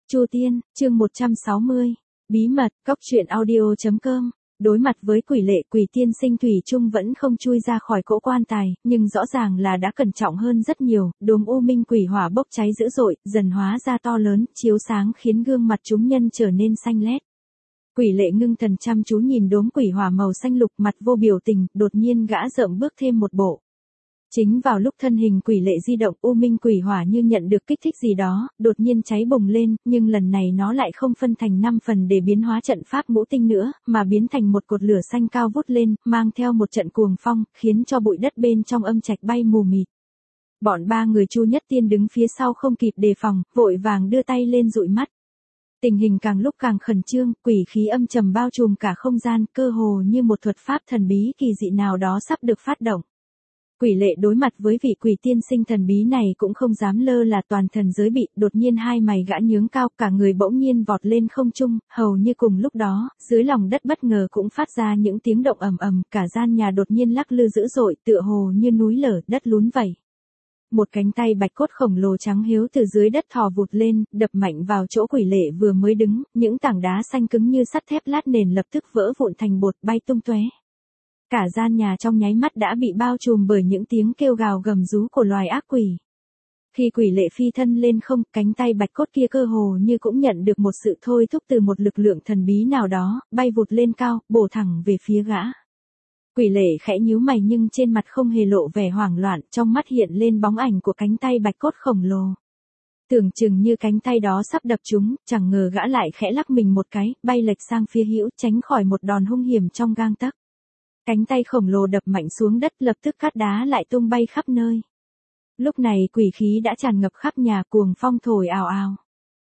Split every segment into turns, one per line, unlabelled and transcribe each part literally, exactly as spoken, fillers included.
Chu Tiên, chương một trăm sáu mươi. Bí mật, cóc truyện audio.com. Đối mặt với quỷ lệ, Quỷ tiên sinh thủy chung vẫn không chui ra khỏi cỗ quan tài, nhưng rõ ràng là đã cẩn trọng hơn rất nhiều. Đốm u minh quỷ hỏa bốc cháy dữ dội, dần hóa ra to lớn, chiếu sáng khiến gương mặt chúng nhân trở nên xanh lét. Quỷ lệ ngưng thần chăm chú nhìn đốm quỷ hỏa màu xanh lục, mặt vô biểu tình, đột nhiên gã rợm bước thêm một bộ. Chính vào lúc thân hình quỷ lệ di động, u minh quỷ hỏa như nhận được kích thích gì đó, đột nhiên cháy bùng lên, nhưng lần này nó lại không phân thành năm phần để biến hóa trận pháp ngũ tinh nữa, mà biến thành một cột lửa xanh cao vút lên, mang theo một trận cuồng phong, khiến cho bụi đất bên trong âm trạch bay mù mịt. Bọn ba người Chu Nhất Tiên đứng phía sau không kịp đề phòng, vội vàng đưa tay lên dụi mắt. Tình hình càng lúc càng khẩn trương, quỷ khí âm trầm bao trùm cả không gian, cơ hồ như một thuật pháp thần bí kỳ dị nào đó sắp được phát động. Quỷ lệ đối mặt với vị quỷ tiên sinh thần bí này cũng không dám lơ là, toàn thần giới bị, đột nhiên hai mày gã nhướng cao, cả người bỗng nhiên vọt lên không trung, hầu như cùng lúc đó, dưới lòng đất bất ngờ cũng phát ra những tiếng động ầm ầm, cả gian nhà đột nhiên lắc lư dữ dội, tựa hồ như núi lở, đất lún vẩy. Một cánh tay bạch cốt khổng lồ trắng hiếu từ dưới đất thò vụt lên, đập mạnh vào chỗ quỷ lệ vừa mới đứng, những tảng đá xanh cứng như sắt thép lát nền lập tức vỡ vụn thành bột bay tung tóe. Cả gian nhà trong nháy mắt đã bị bao trùm bởi những tiếng kêu gào gầm rú của loài ác quỷ. Khi quỷ lệ phi thân lên không, cánh tay bạch cốt kia cơ hồ như cũng nhận được một sự thôi thúc từ một lực lượng thần bí nào đó, bay vụt lên cao, bổ thẳng về phía gã. Quỷ lệ khẽ nhíu mày nhưng trên mặt không hề lộ vẻ hoảng loạn, trong mắt hiện lên bóng ảnh của cánh tay bạch cốt khổng lồ. Tưởng chừng như cánh tay đó sắp đập chúng, chẳng ngờ gã lại khẽ lắc mình một cái, bay lệch sang phía hữu, tránh khỏi một đòn hung hiểm trong gang tấc. Cánh tay khổng lồ đập mạnh xuống đất, lập tức cát đá lại tung bay khắp nơi. Lúc này quỷ khí đã tràn ngập khắp nhà, cuồng phong thổi ào ào.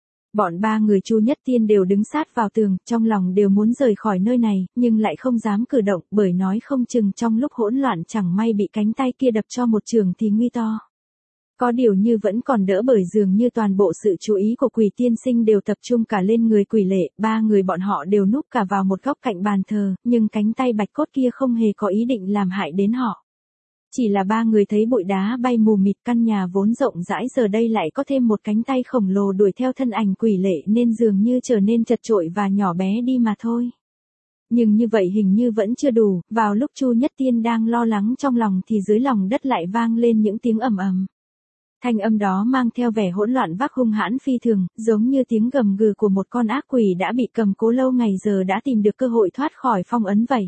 Bọn ba người Chu Nhất Tiên đều đứng sát vào tường, trong lòng đều muốn rời khỏi nơi này, nhưng lại không dám cử động, bởi nói không chừng trong lúc hỗn loạn chẳng may bị cánh tay kia đập cho một trường thì nguy to. Có điều như vẫn còn đỡ, bởi dường như toàn bộ sự chú ý của quỷ tiên sinh đều tập trung cả lên người quỷ lệ, ba người bọn họ đều núp cả vào một góc cạnh bàn thờ, nhưng cánh tay bạch cốt kia không hề có ý định làm hại đến họ. Chỉ là ba người thấy bụi đá bay mù mịt, căn nhà vốn rộng rãi giờ đây lại có thêm một cánh tay khổng lồ đuổi theo thân ảnh quỷ lệ nên dường như trở nên chật chội và nhỏ bé đi mà thôi. Nhưng như vậy hình như vẫn chưa đủ, vào lúc Chu Nhất Tiên đang lo lắng trong lòng thì dưới lòng đất lại vang lên những tiếng ầm ầm. Thanh âm đó mang theo vẻ hỗn loạn vác hung hãn phi thường, giống như tiếng gầm gừ của một con ác quỷ đã bị cầm cố lâu ngày giờ đã tìm được cơ hội thoát khỏi phong ấn vậy.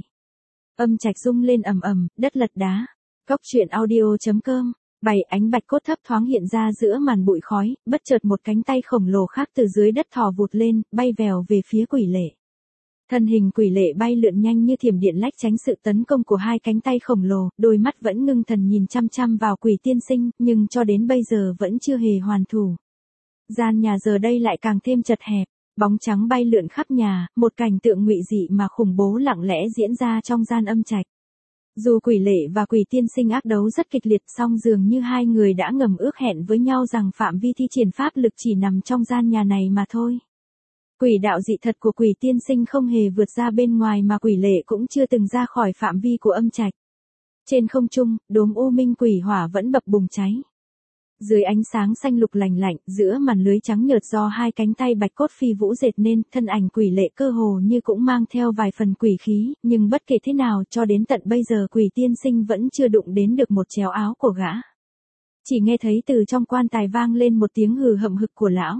Âm trạch rung lên ầm ầm, đất lật đá. Cóc truyện audio.com. Bảy ánh bạch cốt thấp thoáng hiện ra giữa màn bụi khói, bất chợt một cánh tay khổng lồ khác từ dưới đất thò vụt lên, bay vèo về phía quỷ lệ. Thân hình quỷ lệ bay lượn nhanh như thiểm điện lách tránh sự tấn công của hai cánh tay khổng lồ, đôi mắt vẫn ngưng thần nhìn chăm chăm vào quỷ tiên sinh, nhưng cho đến bây giờ vẫn chưa hề hoàn thủ. Gian nhà giờ đây lại càng thêm chật hẹp, bóng trắng bay lượn khắp nhà, một cảnh tượng ngụy dị mà khủng bố lặng lẽ diễn ra trong gian âm trạch. Dù quỷ lệ và quỷ tiên sinh ác đấu rất kịch liệt, song dường như hai người đã ngầm ước hẹn với nhau rằng phạm vi thi triển pháp lực chỉ nằm trong gian nhà này mà thôi. Quỷ đạo dị thật của quỷ tiên sinh không hề vượt ra bên ngoài, mà quỷ lệ cũng chưa từng ra khỏi phạm vi của âm trạch. Trên không trung, đốm u minh quỷ hỏa vẫn bập bùng cháy. Dưới ánh sáng xanh lục lành lạnh, giữa màn lưới trắng nhợt do hai cánh tay bạch cốt phi vũ dệt nên, thân ảnh quỷ lệ cơ hồ như cũng mang theo vài phần quỷ khí, nhưng bất kể thế nào cho đến tận bây giờ quỷ tiên sinh vẫn chưa đụng đến được một chéo áo của gã. Chỉ nghe thấy từ trong quan tài vang lên một tiếng hừ hậm hực của lão.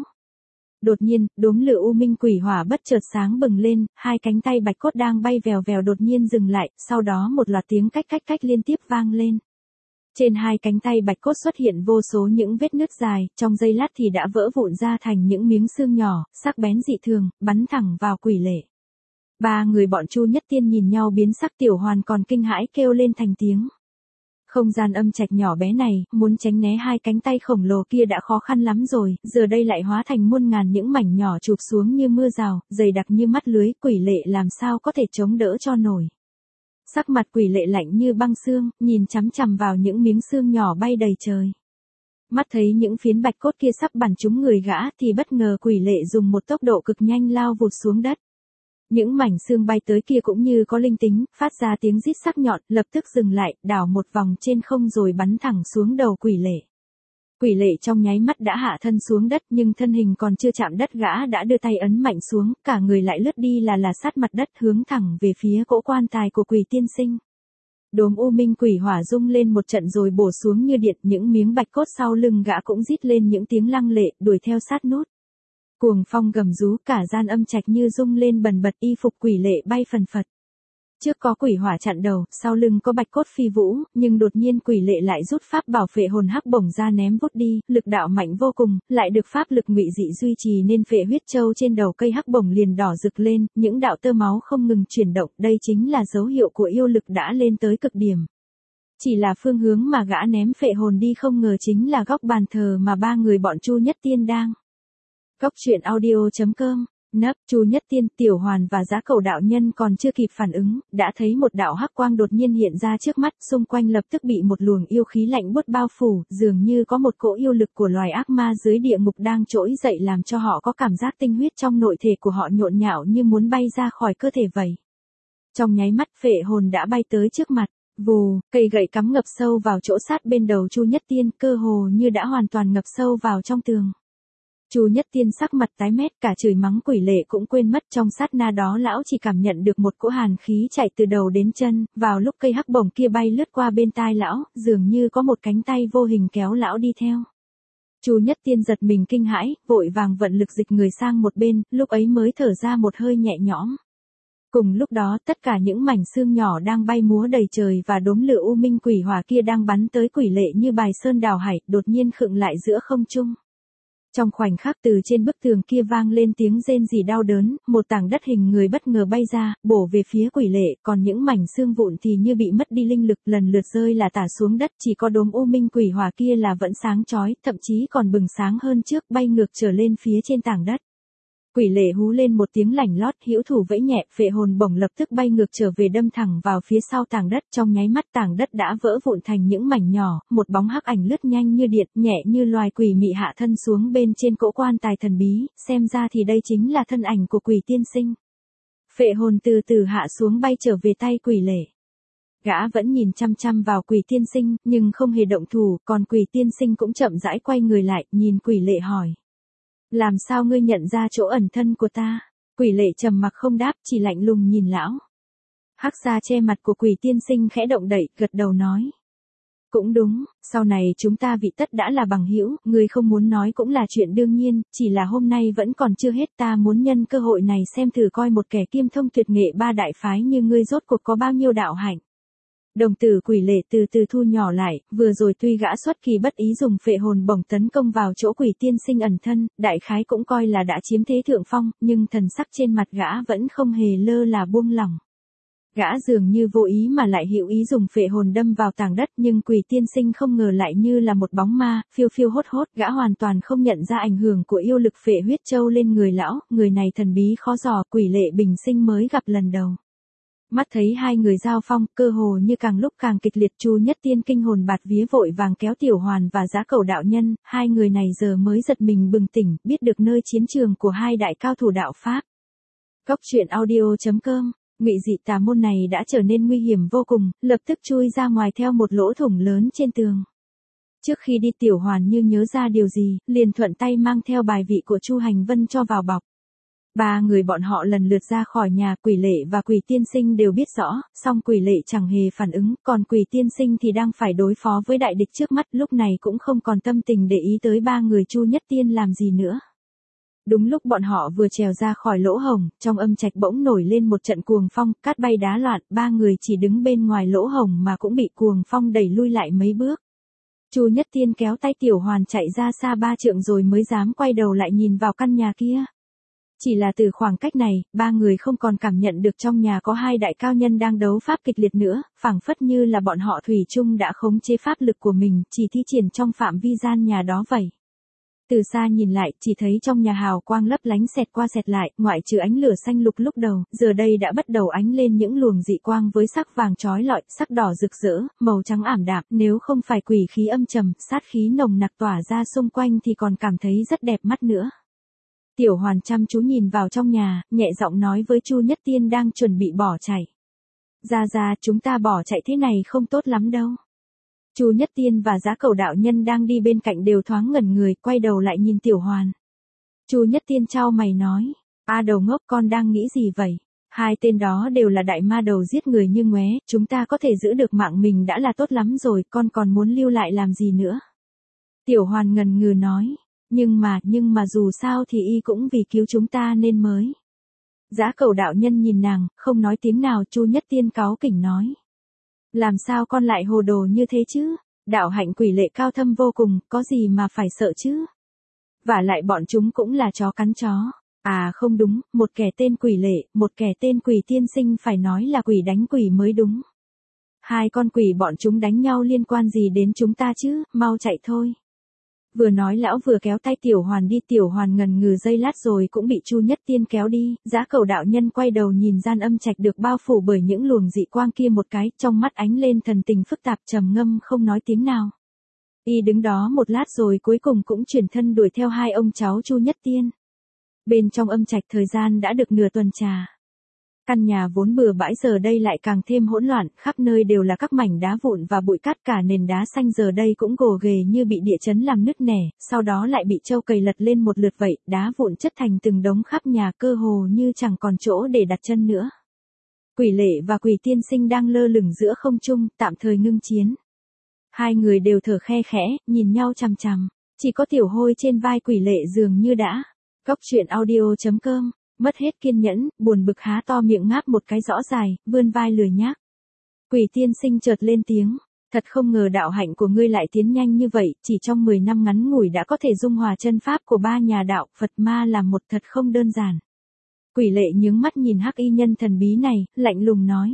Đột nhiên, đốm lửa u minh quỷ hỏa bất chợt sáng bừng lên, hai cánh tay bạch cốt đang bay vèo vèo đột nhiên dừng lại, sau đó một loạt tiếng cách cách cách liên tiếp vang lên. Trên hai cánh tay bạch cốt xuất hiện vô số những vết nứt dài, trong giây lát thì đã vỡ vụn ra thành những miếng xương nhỏ, sắc bén dị thường, bắn thẳng vào quỷ lệ. Ba người bọn Chu Nhất Tiên nhìn nhau biến sắc, Tiểu Hoàn còn kinh hãi kêu lên thành tiếng. Không gian âm trạch nhỏ bé này, muốn tránh né hai cánh tay khổng lồ kia đã khó khăn lắm rồi, giờ đây lại hóa thành muôn ngàn những mảnh nhỏ chụp xuống như mưa rào, dày đặc như mắt lưới, quỷ lệ làm sao có thể chống đỡ cho nổi. Sắc mặt quỷ lệ lạnh như băng xương, nhìn chằm chằm vào những miếng xương nhỏ bay đầy trời. Mắt thấy những phiến bạch cốt kia sắp bắn trúng người gã thì bất ngờ quỷ lệ dùng một tốc độ cực nhanh lao vụt xuống đất. Những mảnh xương bay tới kia cũng như có linh tính, phát ra tiếng rít sắc nhọn, lập tức dừng lại, đảo một vòng trên không rồi bắn thẳng xuống đầu quỷ lệ. Quỷ lệ trong nháy mắt đã hạ thân xuống đất, nhưng thân hình còn chưa chạm đất gã đã đưa tay ấn mạnh xuống, cả người lại lướt đi là là sát mặt đất hướng thẳng về phía cỗ quan tài của Quỷ tiên sinh. Đốm u minh quỷ hỏa rung lên một trận rồi bổ xuống như điện, những miếng bạch cốt sau lưng gã cũng rít lên những tiếng lăng lệ, đuổi theo sát nút. Cuồng phong gầm rú, cả gian âm trạch như rung lên bần bật, y phục quỷ lệ bay phần phật. Trước có quỷ hỏa chặn đầu, sau lưng có bạch cốt phi vũ, nhưng đột nhiên quỷ lệ lại rút pháp bảo phệ hồn hắc bổng ra ném vút đi, lực đạo mạnh vô cùng, lại được pháp lực ngụy dị duy trì nên phệ huyết châu trên đầu cây hắc bổng liền đỏ rực lên, những đạo tơ máu không ngừng chuyển động, đây chính là dấu hiệu của yêu lực đã lên tới cực điểm. Chỉ là phương hướng mà gã ném phệ hồn đi không ngờ chính là góc bàn thờ mà ba người bọn Chu Nhất Tiên đang. Góc truyện audio chấm com. Nấp, Chu Nhất Tiên, Tiểu Hoàn và Giá Cẩu đạo nhân còn chưa kịp phản ứng, đã thấy một đạo hắc quang đột nhiên hiện ra trước mắt, xung quanh lập tức bị một luồng yêu khí lạnh buốt bao phủ, dường như có một cỗ yêu lực của loài ác ma dưới địa ngục đang trỗi dậy làm cho họ có cảm giác tinh huyết trong nội thể của họ nhộn nhạo như muốn bay ra khỏi cơ thể vậy. Trong nháy mắt phệ hồn đã bay tới trước mặt, vù, cây gậy cắm ngập sâu vào chỗ sát bên đầu Chu Nhất Tiên, cơ hồ như đã hoàn toàn ngập sâu vào trong tường. Chu Nhất Tiên sắc mặt tái mét, cả chửi mắng quỷ lệ cũng quên mất, trong sát na đó lão chỉ cảm nhận được một cỗ hàn khí chạy từ đầu đến chân, vào lúc cây hắc bổng kia bay lướt qua bên tai lão, dường như có một cánh tay vô hình kéo lão đi theo. Chu Nhất Tiên giật mình kinh hãi, vội vàng vận lực dịch người sang một bên, lúc ấy mới thở ra một hơi nhẹ nhõm. Cùng lúc đó, tất cả những mảnh xương nhỏ đang bay múa đầy trời và đốm lửa u minh quỷ hỏa kia đang bắn tới quỷ lệ như bài sơn đào hải, đột nhiên khựng lại giữa không trung. Trong khoảnh khắc từ trên bức tường kia vang lên tiếng rên rỉ đau đớn, một tảng đất hình người bất ngờ bay ra, bổ về phía quỷ lệ, còn những mảnh xương vụn thì như bị mất đi linh lực, lần lượt rơi là tả xuống đất, chỉ có đốm u minh quỷ hỏa kia là vẫn sáng chói, thậm chí còn bừng sáng hơn trước, bay ngược trở lên phía trên tảng đất. Quỷ lệ hú lên một tiếng lạnh lót, hữu thủ vẫy nhẹ, phệ hồn bổng lập tức bay ngược trở về đâm thẳng vào phía sau tảng đất, trong nháy mắt tảng đất đã vỡ vụn thành những mảnh nhỏ, một bóng hắc ảnh lướt nhanh như điện, nhẹ như loài quỷ mị hạ thân xuống bên trên cỗ quan tài thần bí, xem ra thì đây chính là thân ảnh của Quỷ tiên sinh. Phệ hồn từ từ hạ xuống bay trở về tay quỷ lệ. Gã vẫn nhìn chăm chăm vào Quỷ tiên sinh, nhưng không hề động thủ, còn Quỷ tiên sinh cũng chậm rãi quay người lại, nhìn quỷ lệ hỏi. Làm sao ngươi nhận ra chỗ ẩn thân của ta? Quỷ lệ trầm mặc không đáp, chỉ lạnh lùng nhìn lão. Hắc xa che mặt của Quỷ tiên sinh khẽ động đậy, gật đầu nói. Cũng đúng, sau này chúng ta vị tất đã là bằng hữu, ngươi không muốn nói cũng là chuyện đương nhiên, chỉ là hôm nay vẫn còn chưa hết, ta muốn nhân cơ hội này xem thử coi một kẻ kiêm thông tuyệt nghệ ba đại phái như ngươi rốt cuộc có bao nhiêu đạo hạnh. Đồng tử quỷ lệ từ từ thu nhỏ lại, vừa rồi tuy gã xuất kỳ bất ý dùng phệ hồn bổng tấn công vào chỗ Quỷ tiên sinh ẩn thân, đại khái cũng coi là đã chiếm thế thượng phong, nhưng thần sắc trên mặt gã vẫn không hề lơ là buông lỏng. Gã dường như vô ý mà lại hữu ý dùng phệ hồn đâm vào tảng đất, nhưng Quỷ tiên sinh không ngờ lại như là một bóng ma, phiêu phiêu hốt hốt, gã hoàn toàn không nhận ra ảnh hưởng của yêu lực phệ huyết châu lên người lão, người này thần bí khó dò, quỷ lệ bình sinh mới gặp lần đầu. Mắt thấy hai người giao phong, cơ hồ như càng lúc càng kịch liệt, Chu Nhất Tiên kinh hồn bạt vía vội vàng kéo Tiểu Hoàn và Giá Cẩu đạo nhân, hai người này giờ mới giật mình bừng tỉnh, biết được nơi chiến trường của hai đại cao thủ đạo pháp. Góc truyện audio chấm com, ngụy dị tà môn này đã trở nên nguy hiểm vô cùng, lập tức chui ra ngoài theo một lỗ thủng lớn trên tường. Trước khi đi Tiểu Hoàn như nhớ ra điều gì, liền thuận tay mang theo bài vị của Chu Hành Vân cho vào bọc. Ba người bọn họ lần lượt ra khỏi nhà, quỷ lệ và Quỷ tiên sinh đều biết rõ, song quỷ lệ chẳng hề phản ứng, còn Quỷ tiên sinh thì đang phải đối phó với đại địch trước mắt, lúc này cũng không còn tâm tình để ý tới ba người Chu Nhất Tiên làm gì nữa. Đúng lúc bọn họ vừa trèo ra khỏi lỗ hổng, trong âm trạch bỗng nổi lên một trận cuồng phong, cát bay đá loạn, ba người chỉ đứng bên ngoài lỗ hổng mà cũng bị cuồng phong đẩy lui lại mấy bước. Chu Nhất Tiên kéo tay Tiểu Hoàn chạy ra xa ba trượng rồi mới dám quay đầu lại nhìn vào căn nhà kia. Chỉ là từ khoảng cách này, ba người không còn cảm nhận được trong nhà có hai đại cao nhân đang đấu pháp kịch liệt nữa, phảng phất như là bọn họ thủy chung đã khống chế pháp lực của mình, chỉ thi triển trong phạm vi gian nhà đó vậy. Từ xa nhìn lại, chỉ thấy trong nhà hào quang lấp lánh xẹt qua xẹt lại, ngoại trừ ánh lửa xanh lục lúc đầu, giờ đây đã bắt đầu ánh lên những luồng dị quang với sắc vàng chói lọi, sắc đỏ rực rỡ, màu trắng ảm đạm, nếu không phải quỷ khí âm trầm, sát khí nồng nặc tỏa ra xung quanh thì còn cảm thấy rất đẹp mắt nữa. Tiểu Hoàn chăm chú nhìn vào trong nhà, nhẹ giọng nói với Chu Nhất Tiên đang chuẩn bị bỏ chạy. Ra ra, chúng ta bỏ chạy thế này không tốt lắm đâu. Chu Nhất Tiên và Giá Cẩu đạo nhân đang đi bên cạnh đều thoáng ngẩn người, quay đầu lại nhìn Tiểu Hoàn. Chu Nhất Tiên chau mày nói, a đầu ngốc, con đang nghĩ gì vậy? Hai tên đó đều là đại ma đầu giết người như ngoé, chúng ta có thể giữ được mạng mình đã là tốt lắm rồi, con còn muốn lưu lại làm gì nữa? Tiểu Hoàn ngần ngừ nói, nhưng mà, nhưng mà dù sao thì y cũng vì cứu chúng ta nên mới. Giá Cẩu đạo nhân nhìn nàng, không nói tiếng nào. Chu Nhất Tiên cáu kỉnh nói, làm sao con lại hồ đồ như thế chứ? Đạo hạnh quỷ lệ cao thâm vô cùng, có gì mà phải sợ chứ? Vả lại bọn chúng cũng là chó cắn chó. À không đúng, một kẻ tên quỷ lệ, một kẻ tên quỷ tiên sinh, phải nói là quỷ đánh quỷ mới đúng. Hai con quỷ bọn chúng đánh nhau liên quan gì đến chúng ta chứ, mau chạy thôi. Vừa nói lão vừa kéo tay Tiểu Hoàn đi. Tiểu Hoàn ngần ngừ giây lát rồi cũng bị Chu Nhất Tiên kéo đi. Giá Cẩu đạo nhân quay đầu nhìn gian âm trạch được bao phủ bởi những luồng dị quang kia một cái, trong mắt ánh lên thần tình phức tạp, trầm ngâm không nói tiếng nào. Y đứng đó một lát rồi cuối cùng cũng chuyển thân đuổi theo hai ông cháu Chu Nhất Tiên. Bên trong âm trạch thời gian đã được nửa tuần trà. Căn nhà vốn bừa bãi giờ đây lại càng thêm hỗn loạn, khắp nơi đều là các mảnh đá vụn và bụi cát, cả nền đá xanh giờ đây cũng gồ ghề như bị địa chấn làm nứt nẻ, sau đó lại bị trâu cày lật lên một lượt vậy, đá vụn chất thành từng đống khắp nhà, cơ hồ như chẳng còn chỗ để đặt chân nữa. Quỷ lệ và quỷ tiên sinh đang lơ lửng giữa không trung, tạm thời ngưng chiến. Hai người đều thở khe khẽ, nhìn nhau chằm chằm, chỉ có Tiểu Hôi trên vai quỷ lệ dường như đã. Cóc truyện audio chấm com. Mất hết kiên nhẫn, buồn bực há to miệng ngáp một cái rõ dài, vươn vai lười nhác. Quỷ tiên sinh chợt lên tiếng, thật không ngờ đạo hạnh của ngươi lại tiến nhanh như vậy, chỉ trong mười năm ngắn ngủi đã có thể dung hòa chân pháp của ba nhà đạo Phật Ma, là một thật không đơn giản. Quỷ lệ nhướng mắt nhìn hắc y nhân thần bí này, lạnh lùng nói.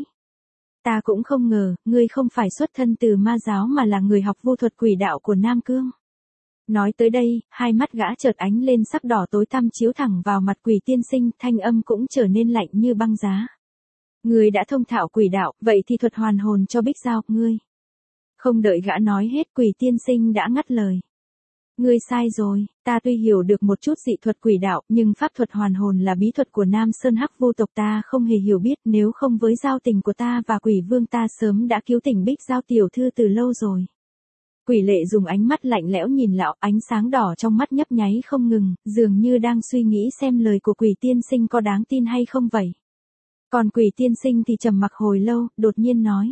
Ta cũng không ngờ, ngươi không phải xuất thân từ ma giáo mà là người học vu thuật quỷ đạo của Nam Cương. Nói tới đây, hai mắt gã chợt ánh lên sắc đỏ tối tăm chiếu thẳng vào mặt quỷ tiên sinh, thanh âm cũng trở nên lạnh như băng giá. Ngươi đã thông thạo quỷ đạo, vậy thì thuật hoàn hồn cho Bích Giao, ngươi. Không đợi gã nói hết, quỷ tiên sinh đã ngắt lời. Ngươi sai rồi, ta tuy hiểu được một chút dị thuật quỷ đạo, nhưng pháp thuật hoàn hồn là bí thuật của Nam Sơn Hắc Vu tộc, ta không hề hiểu biết, nếu không với giao tình của ta và quỷ vương ta sớm đã cứu tỉnh Bích Giao tiểu thư từ lâu rồi. Quỷ lệ dùng ánh mắt lạnh lẽo nhìn lão, ánh sáng đỏ trong mắt nhấp nháy không ngừng, dường như đang suy nghĩ xem lời của quỷ tiên sinh có đáng tin hay không vậy. Còn quỷ tiên sinh thì trầm mặc hồi lâu, đột nhiên nói.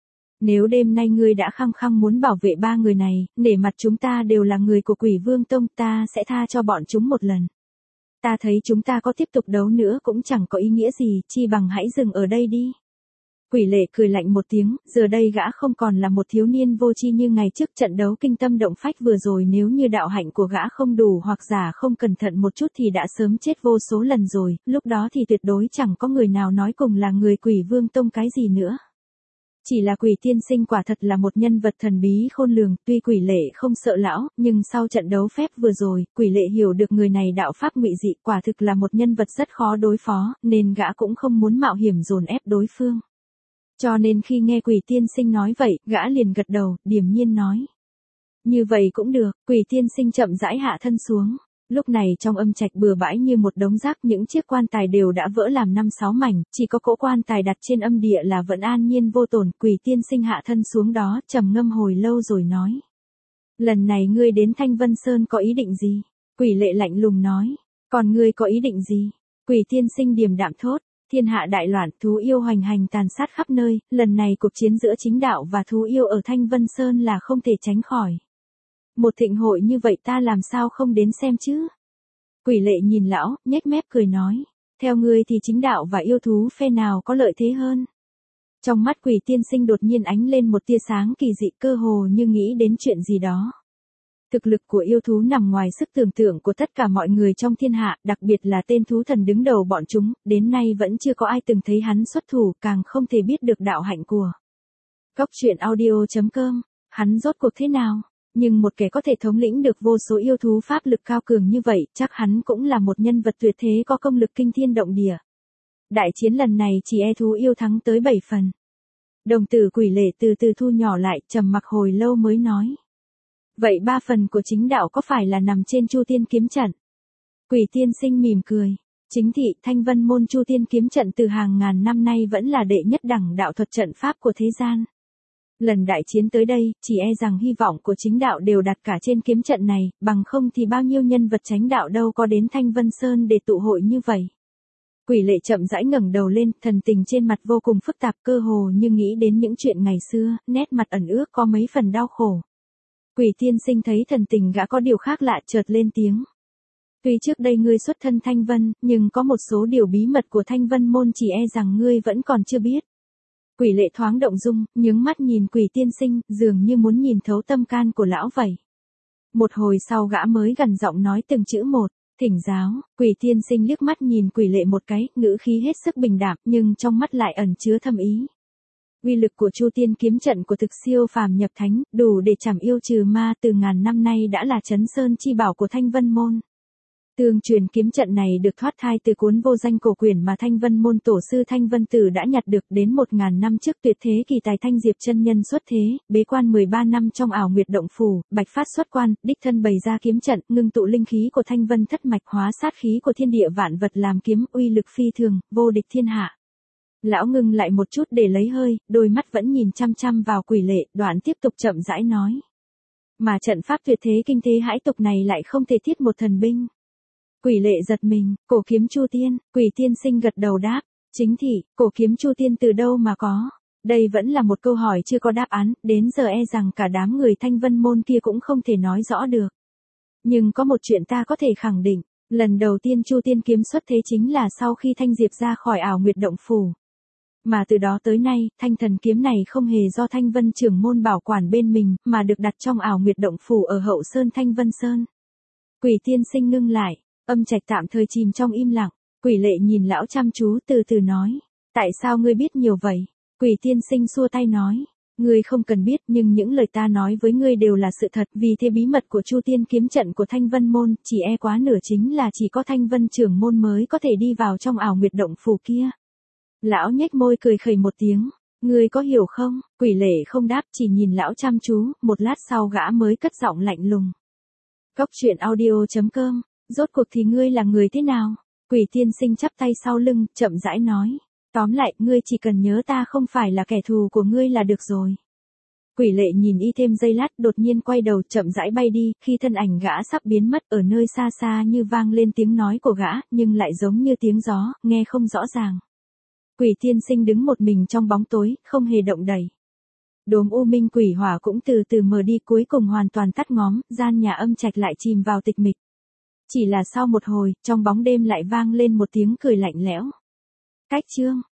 Nếu đêm nay ngươi đã khăng khăng muốn bảo vệ ba người này, nể mặt chúng ta đều là người của quỷ vương tông, ta sẽ tha cho bọn chúng một lần. Ta thấy chúng ta có tiếp tục đấu nữa cũng chẳng có ý nghĩa gì, chi bằng hãy dừng ở đây đi. Quỷ lệ cười lạnh một tiếng, giờ đây gã không còn là một thiếu niên vô tri như ngày trước trận đấu kinh tâm động phách vừa rồi, nếu như đạo hạnh của gã không đủ hoặc giả không cẩn thận một chút thì đã sớm chết vô số lần rồi, lúc đó thì tuyệt đối chẳng có người nào nói cùng là người quỷ vương tông cái gì nữa. Chỉ là quỷ tiên sinh quả thật là một nhân vật thần bí khôn lường, tuy quỷ lệ không sợ lão, nhưng sau trận đấu phép vừa rồi, quỷ lệ hiểu được người này đạo pháp ngụy dị, quả thực là một nhân vật rất khó đối phó, nên gã cũng không muốn mạo hiểm dồn ép đối phương. Cho nên khi nghe quỷ tiên sinh nói vậy, gã liền gật đầu, điềm nhiên nói. Như vậy cũng được, quỷ tiên sinh chậm rãi hạ thân xuống. Lúc này trong âm trạch bừa bãi như một đống rác, những chiếc quan tài đều đã vỡ làm năm sáu mảnh, chỉ có cỗ quan tài đặt trên âm địa là vẫn an nhiên vô tổn. Quỷ tiên sinh hạ thân xuống đó, trầm ngâm hồi lâu rồi nói. Lần này ngươi đến Thanh Vân Sơn có ý định gì? Quỷ lệ lạnh lùng nói. Còn ngươi có ý định gì? Quỷ tiên sinh điềm đạm thốt. Thiên hạ đại loạn, thú yêu hoành hành tàn sát khắp nơi, lần này cuộc chiến giữa chính đạo và thú yêu ở Thanh Vân Sơn là không thể tránh khỏi. Một thịnh hội như vậy ta làm sao không đến xem chứ? Quỷ lệ nhìn lão, nhếch mép cười nói. Theo ngươi thì chính đạo và yêu thú phe nào có lợi thế hơn? Trong mắt quỷ tiên sinh đột nhiên ánh lên một tia sáng kỳ dị, cơ hồ như nghĩ đến chuyện gì đó. Thực lực của yêu thú nằm ngoài sức tưởng tượng của tất cả mọi người trong thiên hạ, đặc biệt là tên thú thần đứng đầu bọn chúng, đến nay vẫn chưa có ai từng thấy hắn xuất thủ, càng không thể biết được đạo hạnh của. Cóc truyện audio chấm com, hắn rốt cuộc thế nào? Nhưng một kẻ có thể thống lĩnh được vô số yêu thú pháp lực cao cường như vậy, chắc hắn cũng là một nhân vật tuyệt thế có công lực kinh thiên động địa. Đại chiến lần này chỉ e thú yêu thắng tới bảy phần. Đồng tử quỷ lệ từ từ thu nhỏ lại, trầm mặc hồi lâu mới nói. Vậy ba phần của chính đạo có phải là nằm trên Chu Tiên kiếm trận? Quỷ tiên sinh mỉm cười. Chính thị Thanh Vân môn Chu Tiên kiếm trận từ hàng ngàn năm nay vẫn là đệ nhất đẳng đạo thuật trận pháp của thế gian. Lần đại chiến tới đây, chỉ e rằng hy vọng của chính đạo đều đặt cả trên kiếm trận này, bằng không thì bao nhiêu nhân vật chánh đạo đâu có đến Thanh Vân Sơn để tụ hội như vậy. Quỷ Lệ chậm rãi ngẩng đầu lên, thần tình trên mặt vô cùng phức tạp, cơ hồ như nghĩ đến những chuyện ngày xưa, nét mặt ẩn ước có mấy phần đau khổ. Quỷ tiên sinh thấy thần tình gã có điều khác lạ, chợt lên tiếng. Tuy trước đây ngươi xuất thân Thanh Vân, nhưng có một số điều bí mật của Thanh Vân môn chỉ e rằng ngươi vẫn còn chưa biết. Quỷ Lệ thoáng động dung, nhướng mắt nhìn Quỷ tiên sinh, dường như muốn nhìn thấu tâm can của lão vậy. Một hồi sau gã mới gần giọng nói từng chữ một, thỉnh giáo. Quỷ tiên sinh liếc mắt nhìn Quỷ Lệ một cái, ngữ khí hết sức bình đạm, nhưng trong mắt lại ẩn chứa thâm ý. Uy lực của Chu Tiên kiếm trận của thực siêu phàm nhập thánh, đủ để chảm yêu trừ ma, từ ngàn năm nay đã là trấn sơn chi bảo của Thanh Vân môn. Tương truyền kiếm trận này được thoát thai từ cuốn vô danh cổ quyển mà Thanh Vân môn tổ sư Thanh Vân Tử đã nhặt được đến một ngàn năm trước tuyệt thế kỳ tài Thanh Diệp chân nhân xuất thế, bế quan mười ba năm trong ảo nguyệt động phủ, bạch phát xuất quan, đích thân bày ra kiếm trận, ngưng tụ linh khí của Thanh Vân thất mạch hóa sát khí của thiên địa vạn vật làm kiếm, uy lực phi thường, vô địch thiên hạ. Lão ngưng lại một chút để lấy hơi, đôi mắt vẫn nhìn chăm chăm vào Quỷ Lệ, đoạn tiếp tục chậm rãi nói. Mà trận pháp tuyệt thế kinh thế hãi tục này lại không thể thiết một thần binh. Quỷ Lệ giật mình, cổ kiếm Chu Tiên, Quỷ tiên sinh gật đầu đáp, chính thị, cổ kiếm Chu Tiên từ đâu mà có? Đây vẫn là một câu hỏi chưa có đáp án, đến giờ e rằng cả đám người Thanh Vân môn kia cũng không thể nói rõ được. Nhưng có một chuyện ta có thể khẳng định, lần đầu tiên Chu Tiên kiếm xuất thế chính là sau khi Thanh Diệp ra khỏi ảo nguyệt động phủ. Mà từ đó tới nay, thanh thần kiếm này không hề do Thanh Vân trưởng môn bảo quản bên mình, mà được đặt trong ảo nguyệt động phủ ở hậu sơn Thanh Vân Sơn. Quỷ tiên sinh ngưng lại, âm trạch tạm thời chìm trong im lặng. Quỷ Lệ nhìn lão chăm chú từ từ nói. Tại sao ngươi biết nhiều vậy? Quỷ tiên sinh xua tay nói. Ngươi không cần biết, nhưng những lời ta nói với ngươi đều là sự thật, vì thế bí mật của Chu Tiên kiếm trận của Thanh Vân môn, chỉ e quá nửa chính là chỉ có Thanh Vân trưởng môn mới có thể đi vào trong ảo nguyệt động phủ kia. Lão nhếch môi cười khẩy một tiếng. Ngươi có hiểu không? Quỷ Lệ không đáp, chỉ nhìn lão chăm chú, một lát sau gã mới cất giọng lạnh lùng. Cốc truyện audio chấm com, rốt cuộc thì ngươi là người thế nào? Quỷ tiên sinh chắp tay sau lưng, chậm rãi nói. Tóm lại, ngươi chỉ cần nhớ ta không phải là kẻ thù của ngươi là được rồi. Quỷ Lệ nhìn y thêm giây lát, đột nhiên quay đầu chậm rãi bay đi, khi thân ảnh gã sắp biến mất ở nơi xa xa như vang lên tiếng nói của gã, nhưng lại giống như tiếng gió, nghe không rõ ràng. Quỷ tiên sinh đứng một mình trong bóng tối, không hề động đậy. Đốm u minh quỷ hỏa cũng từ từ mờ đi, cuối cùng hoàn toàn tắt ngóm, gian nhà âm trạch lại chìm vào tịch mịch. Chỉ là sau một hồi, trong bóng đêm lại vang lên một tiếng cười lạnh lẽo. Cách chương